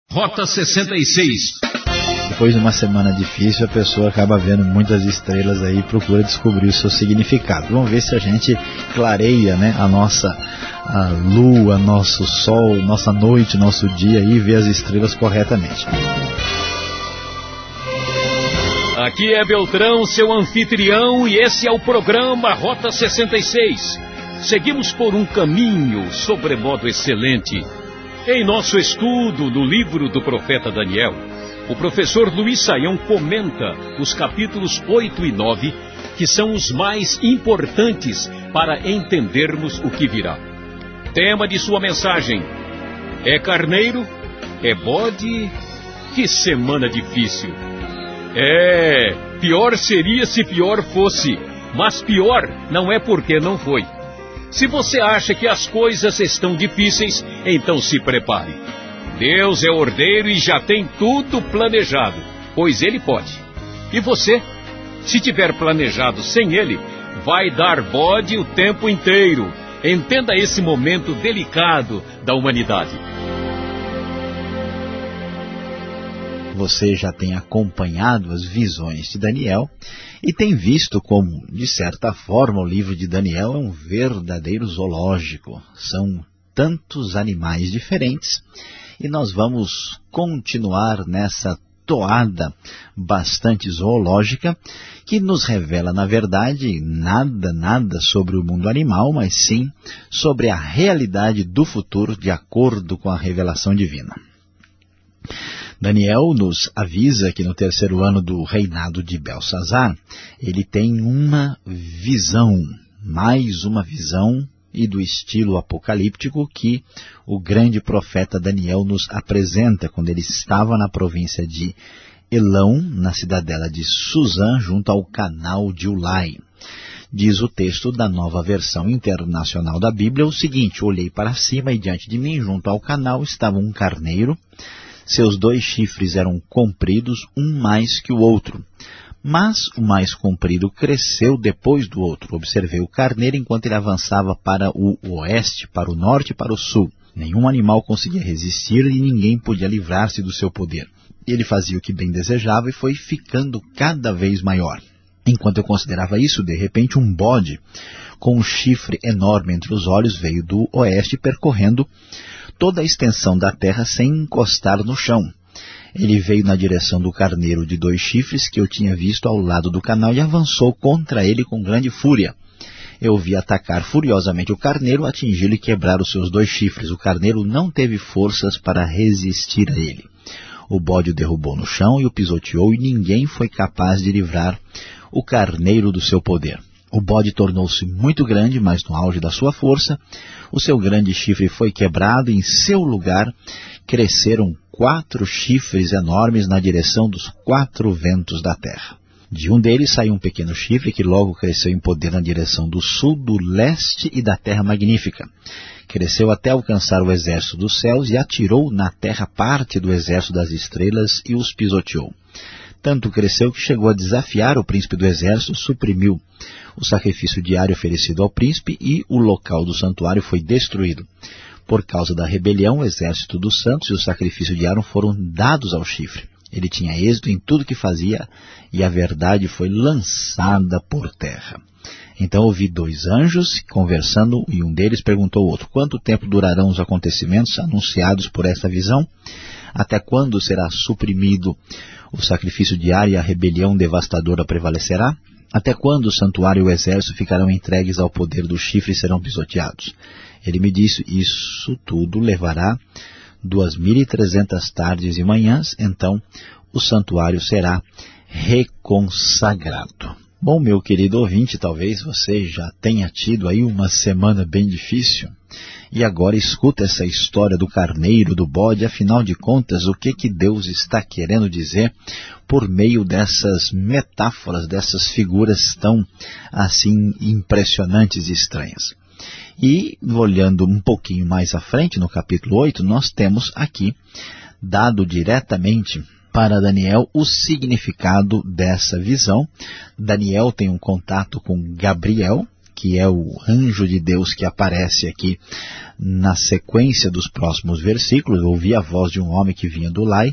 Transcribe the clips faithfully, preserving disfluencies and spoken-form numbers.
Rota sessenta e seis. Depois de uma semana difícil, a pessoa acaba vendo muitas estrelas aí e procura descobrir o seu significado. Vamos ver se a gente clareia, né, a nossa a lua, nosso sol, nossa noite, nosso dia e vê as estrelas corretamente. Aqui é Beltrão, seu anfitrião, e esse é o programa Rota sessenta e seis. Seguimos por um caminho sobremodo excelente. Em nosso estudo no livro do profeta Daniel, o professor Luiz Saião comenta os capítulos oito e nove, que são os mais importantes para entendermos o que virá. Tema de sua mensagem: é carneiro? É bode? Que semana difícil! É, pior seria se pior fosse, mas pior não é porque não foi. Se você acha que as coisas estão difíceis, então se prepare. Deus é ordeiro e já tem tudo planejado, pois Ele pode. E você, se tiver planejado sem Ele, vai dar bode o tempo inteiro. Entenda esse momento delicado da humanidade. Você já tem acompanhado as visões de Daniel e tem visto como, de certa forma, o livro de Daniel é um verdadeiro zoológico. São tantos animais diferentes e nós vamos continuar nessa toada bastante zoológica que nos revela, na verdade, nada, nada sobre o mundo animal, mas sim sobre a realidade do futuro de acordo com a revelação divina. Daniel nos avisa que no terceiro ano do reinado de Belsazar, ele tem uma visão, mais uma visão, e do estilo apocalíptico que o grande profeta Daniel nos apresenta quando ele estava na província de Elão, na cidadela de Suzã, junto ao canal de Ulai. Diz o texto da Nova Versão Internacional da Bíblia o seguinte: olhei para cima e diante de mim, junto ao canal, estava um carneiro. Seus dois chifres eram compridos, um mais que o outro. Mas o mais comprido cresceu depois do outro. Observei o carneiro enquanto ele avançava para o oeste, para o norte e para o sul. Nenhum animal conseguia resistir e ninguém podia livrar-se do seu poder. Ele fazia o que bem desejava e foi ficando cada vez maior. Enquanto eu considerava isso, de repente um bode com um chifre enorme entre os olhos veio do oeste percorrendo toda a extensão da terra sem encostar no chão. Ele veio na direção do carneiro de dois chifres que eu tinha visto ao lado do canal e avançou contra ele com grande fúria. Eu vi atacar furiosamente o carneiro, atingi-lo e quebrar os seus dois chifres. O carneiro não teve forças para resistir a ele. O bode o derrubou no chão e o pisoteou, e ninguém foi capaz de livrar o carneiro do seu poder. O bode tornou-se muito grande, mas no auge da sua força, o seu grande chifre foi quebrado e em seu lugar cresceram quatro chifres enormes na direção dos quatro ventos da terra. De um deles saiu um pequeno chifre que logo cresceu em poder na direção do sul, do leste e da terra magnífica. Cresceu até alcançar o exército dos céus e atirou na terra parte do exército das estrelas e os pisoteou. Tanto cresceu que chegou a desafiar o príncipe do exército, suprimiu o sacrifício diário oferecido ao príncipe e o local do santuário foi destruído. Por causa da rebelião, o exército dos santos e o sacrifício diário foram dados ao chifre. Ele tinha êxito em tudo que fazia e a verdade foi lançada por terra. Então ouvi dois anjos conversando e um deles perguntou ao outro: quanto tempo durarão os acontecimentos anunciados por essa visão? Até quando será suprimido o sacrifício diário e a rebelião devastadora prevalecerá? Até quando o santuário e o exército ficarão entregues ao poder do chifre e serão pisoteados? Ele me disse: isso tudo levará duas mil e trezentas tardes e manhãs, então o santuário será reconsagrado. Bom, meu querido ouvinte, talvez você já tenha tido aí uma semana bem difícil. E agora escuta essa história do carneiro, do bode. Afinal de contas, o que que Deus está querendo dizer por meio dessas metáforas, dessas figuras tão assim impressionantes e estranhas? E olhando um pouquinho mais à frente, no capítulo oito, nós temos aqui, dado diretamente para Daniel, o significado dessa visão. Daniel tem um contato com Gabriel, que é o anjo de Deus que aparece aqui na sequência dos próximos versículos. Ouvi a voz de um homem que vinha do Lai.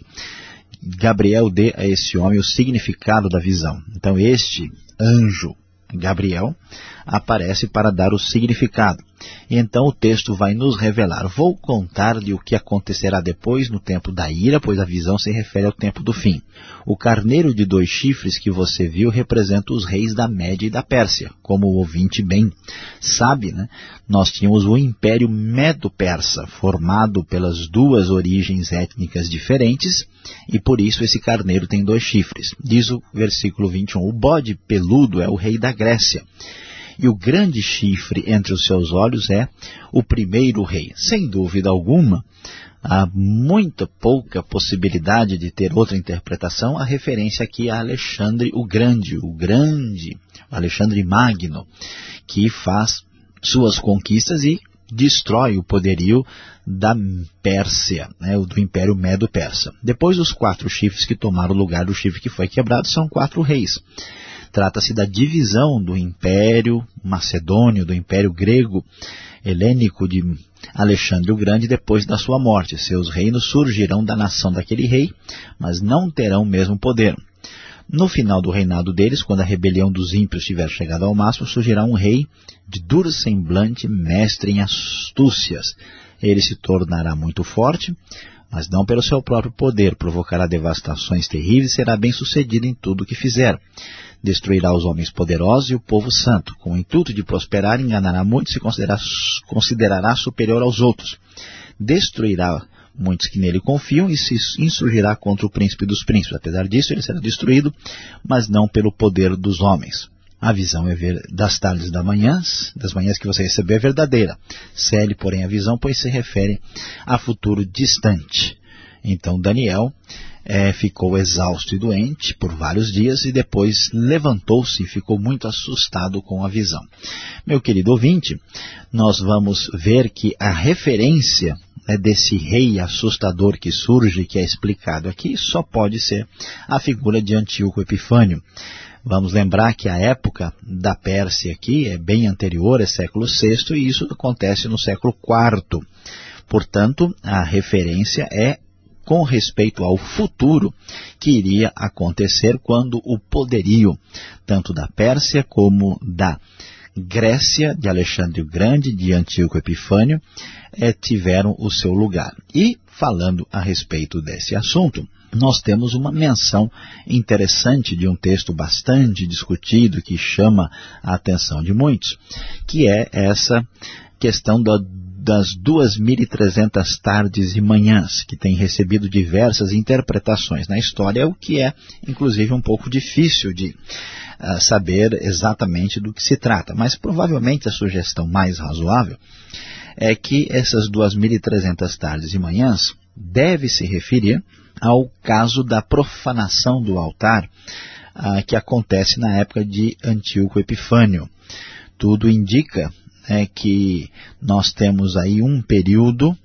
Gabriel dê a esse homem o significado da visão. Então este anjo, Gabriel, aparece para dar o significado. E então o texto vai nos revelar: vou contar-lhe o que acontecerá depois no tempo da ira, pois a visão se refere ao tempo do fim. O carneiro de dois chifres que você viu representa os reis da Média e da Pérsia. Como o ouvinte bem sabe, né? Nós tínhamos o Império Medo-Persa, formado pelas duas origens étnicas diferentes, e por isso esse carneiro tem dois chifres. Diz o versículo vinte e um, o bode peludo é o rei da Grécia, e o grande chifre entre os seus olhos é o primeiro rei. Sem dúvida alguma, há muita pouca possibilidade de ter outra interpretação. A referência aqui a Alexandre o Grande, o grande Alexandre Magno, que faz suas conquistas e destrói o poderio da Pérsia, né, do Império Medo-Persa. Depois, os quatro chifres que tomaram o lugar do chifre que foi quebrado são quatro reis. Trata-se da divisão do Império Macedônio, do Império Grego Helênico de Alexandre o Grande depois da sua morte. Seus reinos surgirão da nação daquele rei, mas não terão o mesmo poder. No final do reinado deles, quando a rebelião dos ímpios tiver chegado ao máximo, surgirá um rei de duro semblante, mestre em astúcias. Ele se tornará muito forte, mas não pelo seu próprio poder, provocará devastações terríveis e será bem sucedido em tudo o que fizer. Destruirá os homens poderosos e o povo santo. Com o intuito de prosperar, enganará muitos e considerará, considerará superior aos outros. Destruirá muitos que nele confiam e se insurgirá contra o príncipe dos príncipes. Apesar disso, ele será destruído, mas não pelo poder dos homens. A visão é ver das tardes das manhãs, das manhãs que você recebeu é verdadeira. Cele, porém, a visão, pois se refere a futuro distante. Então Daniel é, ficou exausto e doente por vários dias e depois levantou-se e ficou muito assustado com a visão. Meu querido ouvinte, nós vamos ver que a referência né, desse rei assustador que surge, que é explicado aqui, só pode ser a figura de Antíoco Epifânio. Vamos lembrar que a época da Pérsia aqui é bem anterior, é século sexto, e isso acontece no século quarto. Portanto, a referência é com respeito ao futuro que iria acontecer quando o poderio, tanto da Pérsia como da Grécia, de Alexandre o Grande, de Antíoco Epifânio, eh, tiveram o seu lugar. E, falando a respeito desse assunto, nós temos uma menção interessante de um texto bastante discutido que chama a atenção de muitos, que é essa questão da, das duas mil e trezentas tardes e manhãs, que tem recebido diversas interpretações na história, o que é, inclusive, um pouco difícil de uh, saber exatamente do que se trata. Mas, provavelmente, a sugestão mais razoável é que essas duas mil e trezentas tardes e manhãs deve se referir ao caso da profanação do altar ah, que acontece na época de Antíoco Epifânio. Tudo indica é, que nós temos aí um período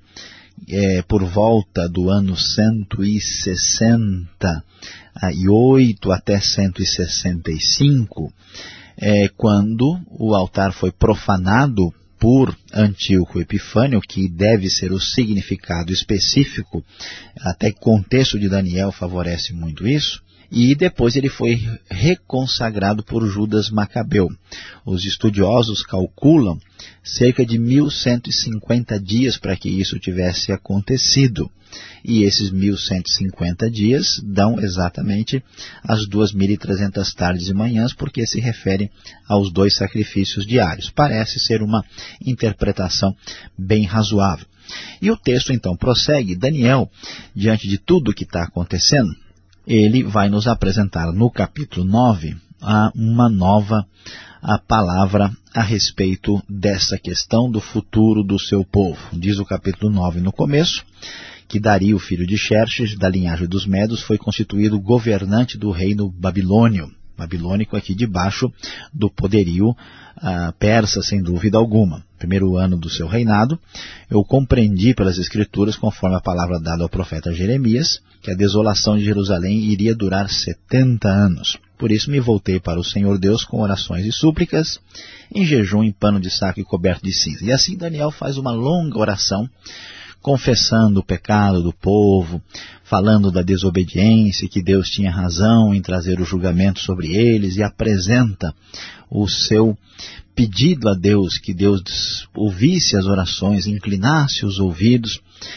é, por volta do ano cento e sessenta e oito até cento e sessenta e cinco, é, quando o altar foi profanado por Antíoco Epifânio, que deve ser o significado específico, até que o contexto de Daniel favorece muito isso, e depois ele foi reconsagrado por Judas Macabeu. Os estudiosos calculam cerca de mil cento e cinquenta dias para que isso tivesse acontecido. E esses mil cento e cinquenta dias dão exatamente as duas mil e trezentas tardes e manhãs, porque se refere aos dois sacrifícios diários. Parece ser uma interpretação bem razoável. E o texto então prossegue. Daniel, diante de tudo o que está acontecendo, ele vai nos apresentar no capítulo nove uma nova a palavra a respeito dessa questão do futuro do seu povo. Diz o capítulo nove no começo que Dario, filho de Xerxes, da linhagem dos Medos, foi constituído governante do reino babilônio, babilônico aqui debaixo do poderio ah, persa, sem dúvida alguma. Primeiro ano do seu reinado, eu compreendi pelas escrituras, conforme a palavra dada ao profeta Jeremias, que a desolação de Jerusalém iria durar setenta anos. Por isso me voltei para o Senhor Deus com orações e súplicas, em jejum, em pano de saco e coberto de cinza. E assim Daniel faz uma longa oração, confessando o pecado do povo, falando da desobediência, que Deus tinha razão em trazer o julgamento sobre eles, e apresenta o seu pedido a Deus, que Deus ouvisse as orações, inclinasse os ouvidos,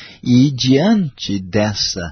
e diante dessa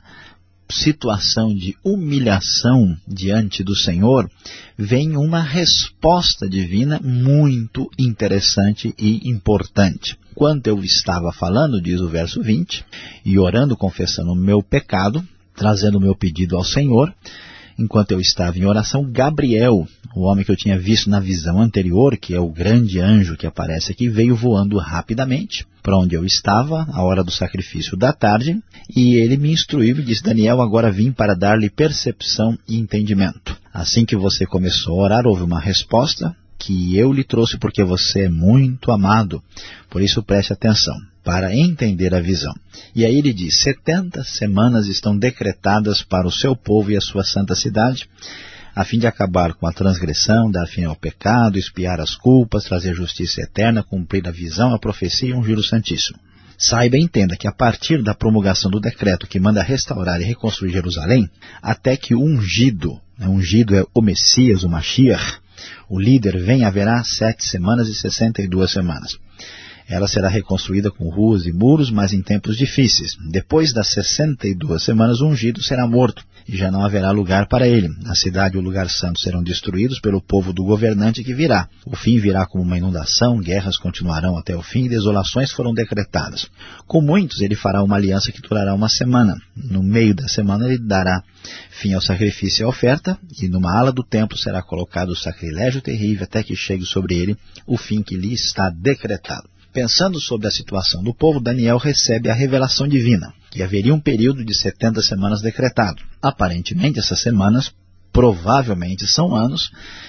situação de humilhação diante do Senhor, vem uma resposta divina muito interessante e importante. Quando eu estava falando, diz o verso vinte, e orando, confessando o meu pecado, trazendo o meu pedido ao Senhor, enquanto eu estava em oração, Gabriel, o homem que eu tinha visto na visão anterior, que é o grande anjo que aparece aqui, veio voando rapidamente para onde eu estava, a hora do sacrifício da tarde, e ele me instruiu e disse: Daniel, agora vim para dar-lhe percepção e entendimento. Assim que você começou a orar, houve uma resposta que eu lhe trouxe porque você é muito amado, por isso preste atenção, para entender a visão. E aí ele diz: setenta semanas estão decretadas para o seu povo e a sua santa cidade, a fim de acabar com a transgressão, dar fim ao pecado, expiar as culpas, trazer justiça eterna, cumprir a visão, a profecia e ungir o Santíssimo. Saiba e entenda que a partir da promulgação do decreto que manda restaurar e reconstruir Jerusalém, até que o ungido, né, ungido é o Messias, o Mashiach, o líder, vem, haverá sete semanas e sessenta e duas semanas. Ela será reconstruída com ruas e muros, mas em tempos difíceis. Depois das sessenta e duas semanas, o ungido será morto, e já não haverá lugar para ele. A cidade e o lugar santo serão destruídos pelo povo do governante que virá. O fim virá como uma inundação, guerras continuarão até o fim, e desolações foram decretadas. Com muitos ele fará uma aliança que durará uma semana. No meio da semana ele dará fim ao sacrifício e à oferta, e numa ala do templo será colocado o sacrilégio terrível, até que chegue sobre ele o fim que lhe está decretado. Pensando sobre a situação do povo, Daniel recebe a revelação divina, que haveria um período de setenta semanas decretado. Aparentemente, essas semanas provavelmente são anos,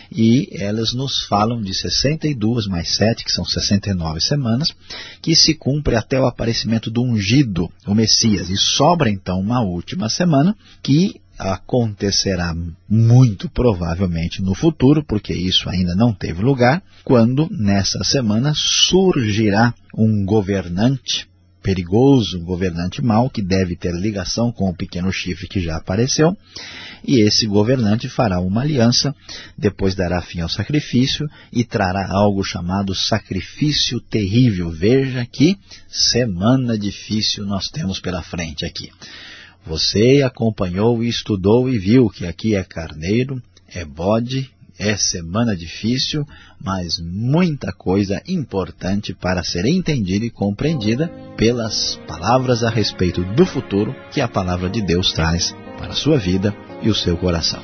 e elas nos falam de sessenta e duas mais sete, que são sessenta e nove semanas, que se cumpre até o aparecimento do ungido, o Messias. E sobra então uma última semana, que acontecerá muito provavelmente no futuro, porque isso ainda não teve lugar, quando nessa semana surgirá um governante perigoso, um governante mau, que deve ter ligação com o pequeno chifre que já apareceu, e esse governante fará uma aliança, depois dará fim ao sacrifício e trará algo chamado sacrifício terrível. Veja que semana difícil nós temos pela frente aqui. Você acompanhou e estudou e viu que aqui é carneiro, é bode, é semana difícil, mas muita coisa importante para ser entendida e compreendida pelas palavras a respeito do futuro que a palavra de Deus traz para a sua vida e o seu coração.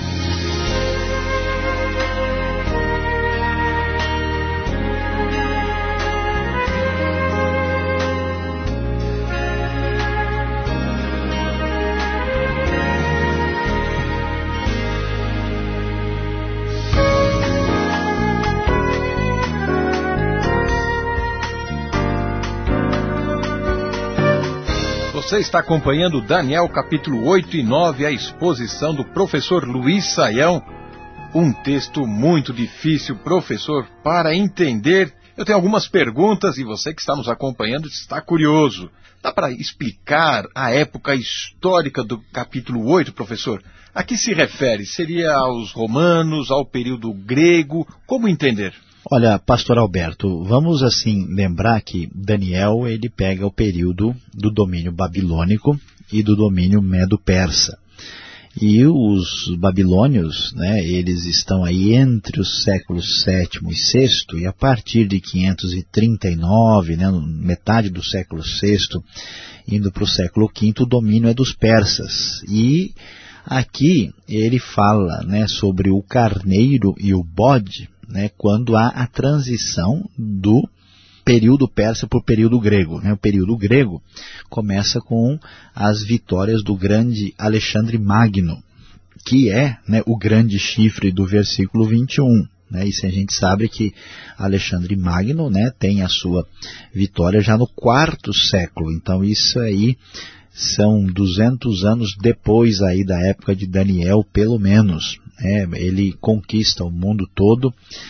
Você está acompanhando Daniel capítulo oito e nove, a exposição do professor Luiz Saião. Um texto muito difícil, professor, para entender. Eu tenho algumas perguntas e você que está nos acompanhando está curioso. Dá para explicar a época histórica do capítulo oito, professor? A que se refere? Seria aos romanos, ao período grego? Como entender? Olha, pastor Alberto, vamos assim lembrar que Daniel ele pega o período do domínio babilônico e do domínio medo-persa. E os babilônios, né, eles estão aí entre os séculos sétimo e sexto, e a partir de quinhentos e trinta e nove, né, metade do século sexto, indo para o século quinto, o domínio é dos persas. E aqui ele fala, né, sobre o carneiro e o bode, né, quando há a transição do período persa para o período grego. Né? O período grego começa com as vitórias do grande Alexandre Magno, que é, né, o grande chifre do versículo vinte e um. Né? Isso a gente sabe que Alexandre Magno, né, tem a sua vitória já no quarto século. Então isso aí são duzentos anos depois aí da época de Daniel, pelo menos. né? Ele conquista o mundo todo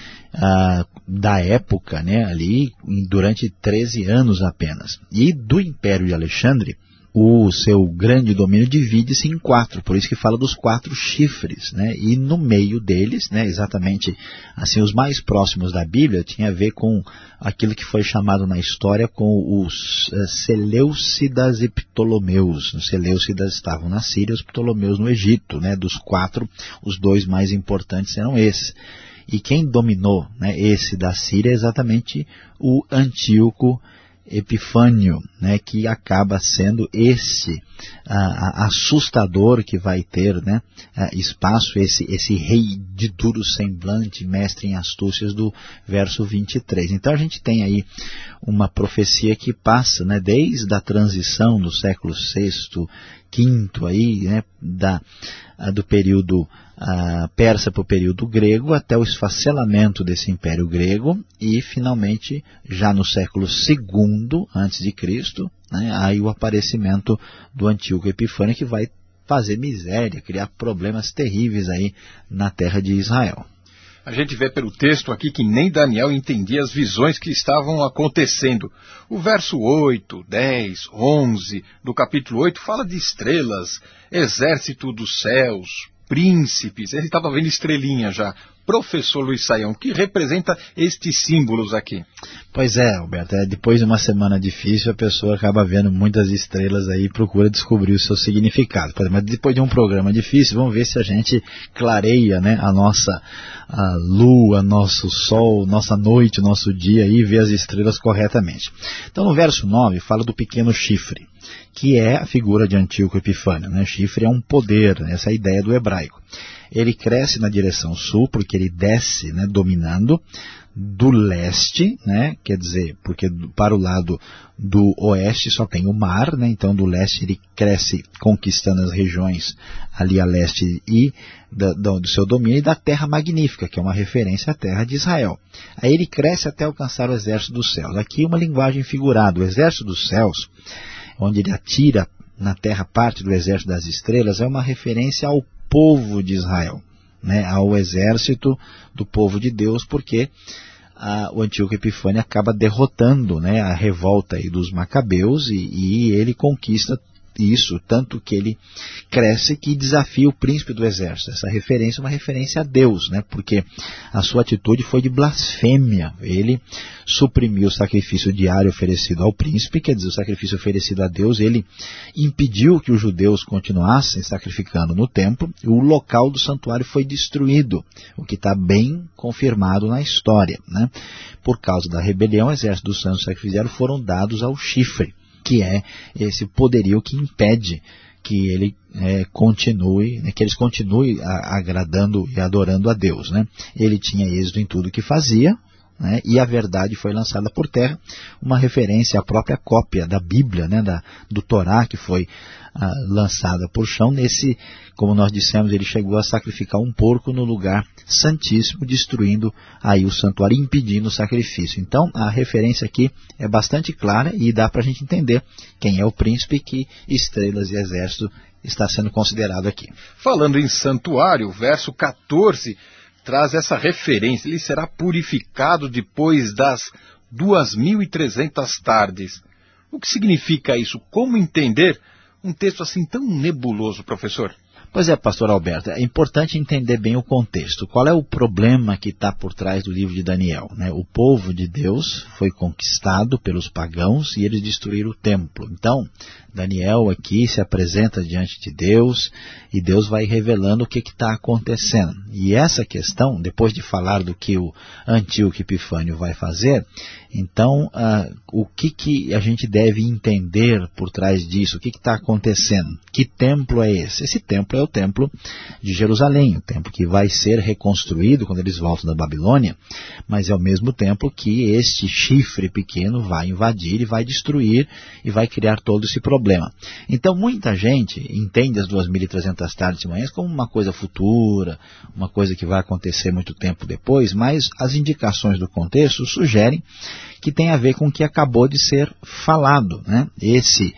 ah, da época, né, ali durante treze anos apenas. E do Império de Alexandre, o seu grande domínio divide-se em quatro, por isso que fala dos quatro chifres, né? E no meio deles, né, exatamente assim, os mais próximos da Bíblia, tinha a ver com aquilo que foi chamado na história com os uh, Seleucidas e Ptolomeus. Os Seleucidas estavam na Síria, os Ptolomeus no Egito, né? Dos quatro, os dois mais importantes eram esses. E quem dominou, né, esse da Síria é exatamente o Antíoco Epifânio, né, que acaba sendo esse ah, assustador que vai ter, né, ah, espaço, esse, esse rei de duro semblante, mestre em astúcias do verso vinte e três. Então a gente tem aí uma profecia que passa, né, desde a transição do século sexto, quinto aí, né, da, do período Uh, persa para o período grego, até o esfacelamento desse império grego, e finalmente, já no século segundo antes de Cristo, né, aí o aparecimento do Antíoco Epifânio, que vai fazer miséria, criar problemas terríveis aí na terra de Israel. A gente vê pelo texto aqui que nem Daniel entendia as visões que estavam acontecendo. O verso oito, dez, onze do capítulo oito fala de estrelas, exército dos céus, príncipes. Ele estava vendo estrelinha já. Professor Luiz Saião, o que representa estes símbolos aqui? Pois é, Alberto, é, depois de uma semana difícil, a pessoa acaba vendo muitas estrelas aí e procura descobrir o seu significado. Mas depois de um programa difícil, vamos ver se a gente clareia, né, a nossa a lua, nosso sol, nossa noite, nosso dia e vê as estrelas corretamente. Então no verso nove fala do pequeno chifre, que é a figura de Antíoco Epifânio, né? Chifre é um poder, né? Essa é a ideia do hebraico. Ele cresce na direção sul, porque ele desce, né, dominando do leste, né, quer dizer, porque para o lado do oeste só tem o mar, né, então do leste ele cresce conquistando as regiões ali a leste e da, do, do seu domínio, e da terra magnífica, que é uma referência à terra de Israel. Aí ele cresce até alcançar o exército dos céus. Aqui uma linguagem figurada, o exército dos céus, onde ele atira na terra parte do exército das estrelas, é uma referência ao povo de Israel, né, ao exército do povo de Deus, porque ah, o Antíoco Epifânio acaba derrotando, né, a revolta aí dos macabeus e, e ele conquista isso, tanto que ele cresce que desafia o príncipe do exército. Essa referência é uma referência a Deus, né? Porque a sua atitude foi de blasfêmia. Ele suprimiu o sacrifício diário oferecido ao príncipe, quer dizer, o sacrifício oferecido a Deus, ele impediu que os judeus continuassem sacrificando no templo, e o local do santuário foi destruído, o que está bem confirmado na história, né? Por causa da rebelião, o exército dos santos sacrificiários foram dados ao chifre, que é esse poderio que impede que ele é, continue, né, que eles continuem a, agradando e adorando a Deus, né? Ele tinha êxito em tudo que fazia, né, e a verdade foi lançada por terra, uma referência à própria cópia da Bíblia, né, da, do Torá, que foi ah, lançada por chão. Nesse, como nós dissemos, ele chegou a sacrificar um porco no lugar santíssimo, destruindo aí o santuário, impedindo o sacrifício. Então a referência aqui é bastante clara e dá para a gente entender quem é o príncipe, que estrelas e exército está sendo considerado aqui. Falando em santuário, o verso quatorze traz essa referência: ele será purificado depois das duas mil e trezentas tardes. O que significa isso? Como entender um texto assim tão nebuloso, professor? Pois é, pastor Alberto, é importante entender bem o contexto. Qual é o problema que está por trás do livro de Daniel, né? O povo de Deus foi conquistado pelos pagãos e eles destruíram o templo. Então, Daniel aqui se apresenta diante de Deus e Deus vai revelando o que está acontecendo. E essa questão, depois de falar do que o Antíoco Epifânio vai fazer, então ah, o que, que a gente deve entender por trás disso? O que está acontecendo? Que templo é esse? Esse templo é o templo de Jerusalém, o templo que vai ser reconstruído quando eles voltam da Babilônia, mas é o mesmo templo que este chifre pequeno vai invadir e vai destruir e vai criar todo esse problema. Então muita gente entende as duas mil e trezentas tardes e manhãs como uma coisa futura, uma coisa que vai acontecer muito tempo depois, mas as indicações do contexto sugerem que tem a ver com o que acabou de ser falado, né? Esse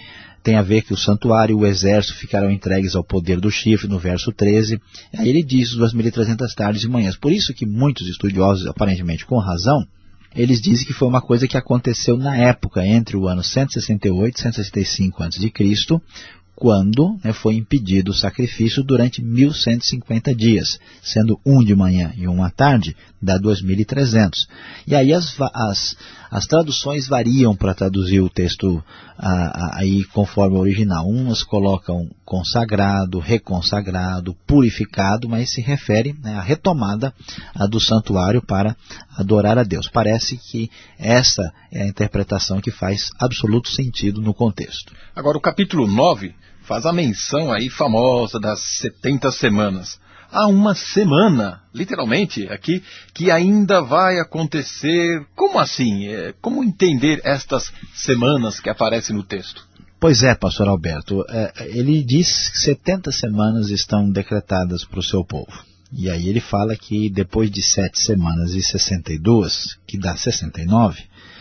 tem a ver que o santuário e o exército ficarão entregues ao poder do chifre, no verso treze. Aí ele diz duas mil e trezentas tardes e manhãs. Por isso que muitos estudiosos, aparentemente com razão, eles dizem que foi uma coisa que aconteceu na época, entre o ano cento e sessenta e oito e cento e sessenta e cinco antes de Cristo, quando né, foi impedido o sacrifício durante mil cento e cinquenta dias, sendo um de manhã e um à tarde, dá dois mil e trezentos. E aí as, as, as traduções variam para traduzir o texto ah, aí conforme o original. Umas colocam consagrado, reconsagrado, purificado, mas se refere né, à retomada a do santuário para adorar a Deus. Parece que essa é a interpretação que faz absoluto sentido no contexto. Agora o capítulo nove faz a menção aí famosa das setenta semanas. Há uma semana, literalmente, aqui, que ainda vai acontecer. Como assim? É, como entender estas semanas que aparecem no texto? Pois é, pastor Alberto, é, ele diz que setenta semanas estão decretadas para o seu povo. E aí ele fala que depois de sete semanas e sessenta e duas, que dá sessenta e nove,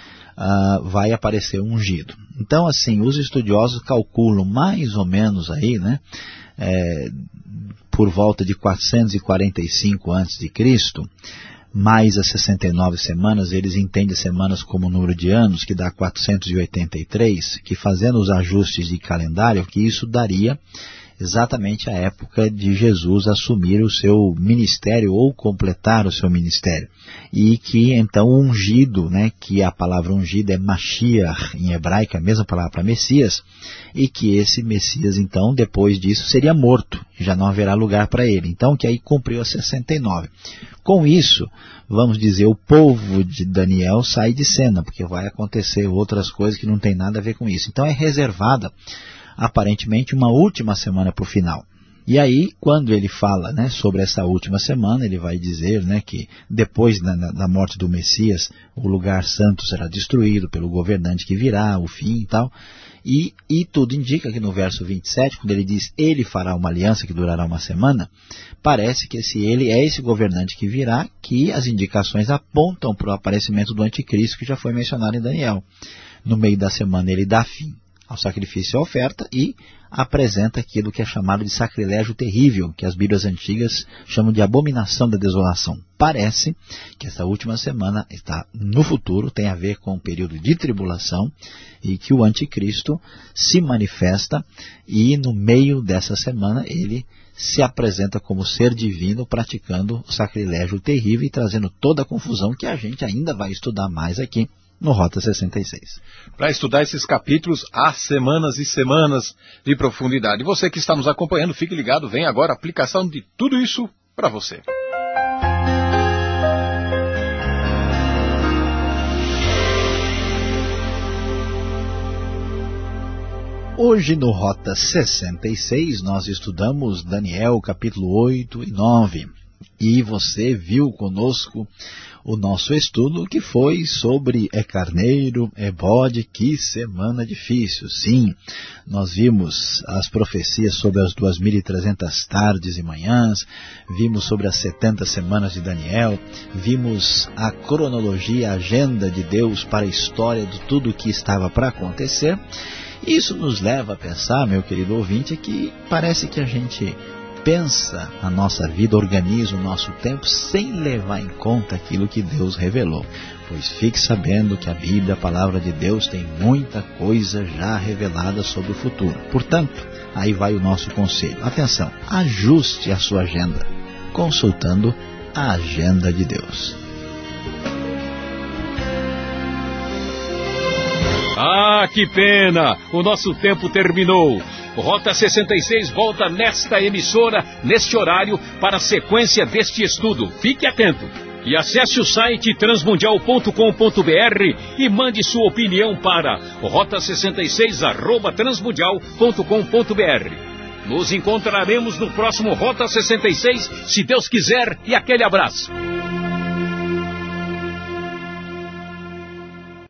Uh, vai aparecer um ungido. Então, assim, os estudiosos calculam mais ou menos aí, né, é, por volta de quatrocentos e quarenta e cinco antes de Cristo, mais as sessenta e nove semanas, eles entendem semanas como número de anos, que dá quatrocentos e oitenta e três, que fazendo os ajustes de calendário, que isso daria exatamente a época de Jesus assumir o seu ministério ou completar o seu ministério. E que então o ungido, né, que a palavra ungido é Mashiach em hebraico, a mesma palavra para Messias, e que esse Messias então depois disso seria morto, já não haverá lugar para ele. Então que aí cumpriu as sessenta e nove. Com isso, vamos dizer, o povo de Daniel sai de cena, porque vai acontecer outras coisas que não tem nada a ver com isso. Então é reservada aparentemente uma última semana para o final. E aí, quando ele fala né, sobre essa última semana, ele vai dizer né, que depois da, da morte do Messias, o lugar santo será destruído pelo governante que virá, o fim e tal. E, e tudo indica que no verso vinte e sete, quando ele diz, ele fará uma aliança que durará uma semana, parece que esse ele é esse governante que virá, que as indicações apontam para o aparecimento do anticristo que já foi mencionado em Daniel. No meio da semana ele dá fim ao sacrifício e à oferta e apresenta aquilo que é chamado de sacrilégio terrível, que as Bíblias antigas chamam de abominação da desolação. Parece que essa última semana está no futuro, tem a ver com um período de tribulação e que o anticristo se manifesta e no meio dessa semana ele se apresenta como ser divino praticando o sacrilégio terrível e trazendo toda a confusão que a gente ainda vai estudar mais aqui no Rota sessenta e seis. Para estudar esses capítulos, há semanas e semanas de profundidade. Você que está nos acompanhando, fique ligado, vem agora a aplicação de tudo isso para você. Hoje no Rota sessenta e seis nós estudamos Daniel capítulo oito e nove. E você viu conosco o nosso estudo que foi sobre é carneiro, é bode, que semana difícil. Sim, nós vimos as profecias sobre as duas mil e trezentas tardes e manhãs, vimos sobre as setenta semanas de Daniel, vimos a cronologia, a agenda de Deus para a história de tudo o que estava para acontecer. Isso nos leva a pensar, meu querido ouvinte, que parece que a gente pensa a nossa vida, organiza o nosso tempo sem levar em conta aquilo que Deus revelou. Pois fique sabendo que a Bíblia, a palavra de Deus, tem muita coisa já revelada sobre o futuro. Portanto, aí vai o nosso conselho. Atenção, ajuste a sua agenda, consultando a agenda de Deus. Ah, que pena! O nosso tempo terminou. O Rota sessenta e seis volta nesta emissora, neste horário, para a sequência deste estudo. Fique atento. E acesse o site transmundial ponto com ponto br e mande sua opinião para rota sessenta e seis arroba transmundial ponto com ponto br. Nos encontraremos no próximo Rota sessenta e seis, se Deus quiser, e aquele abraço.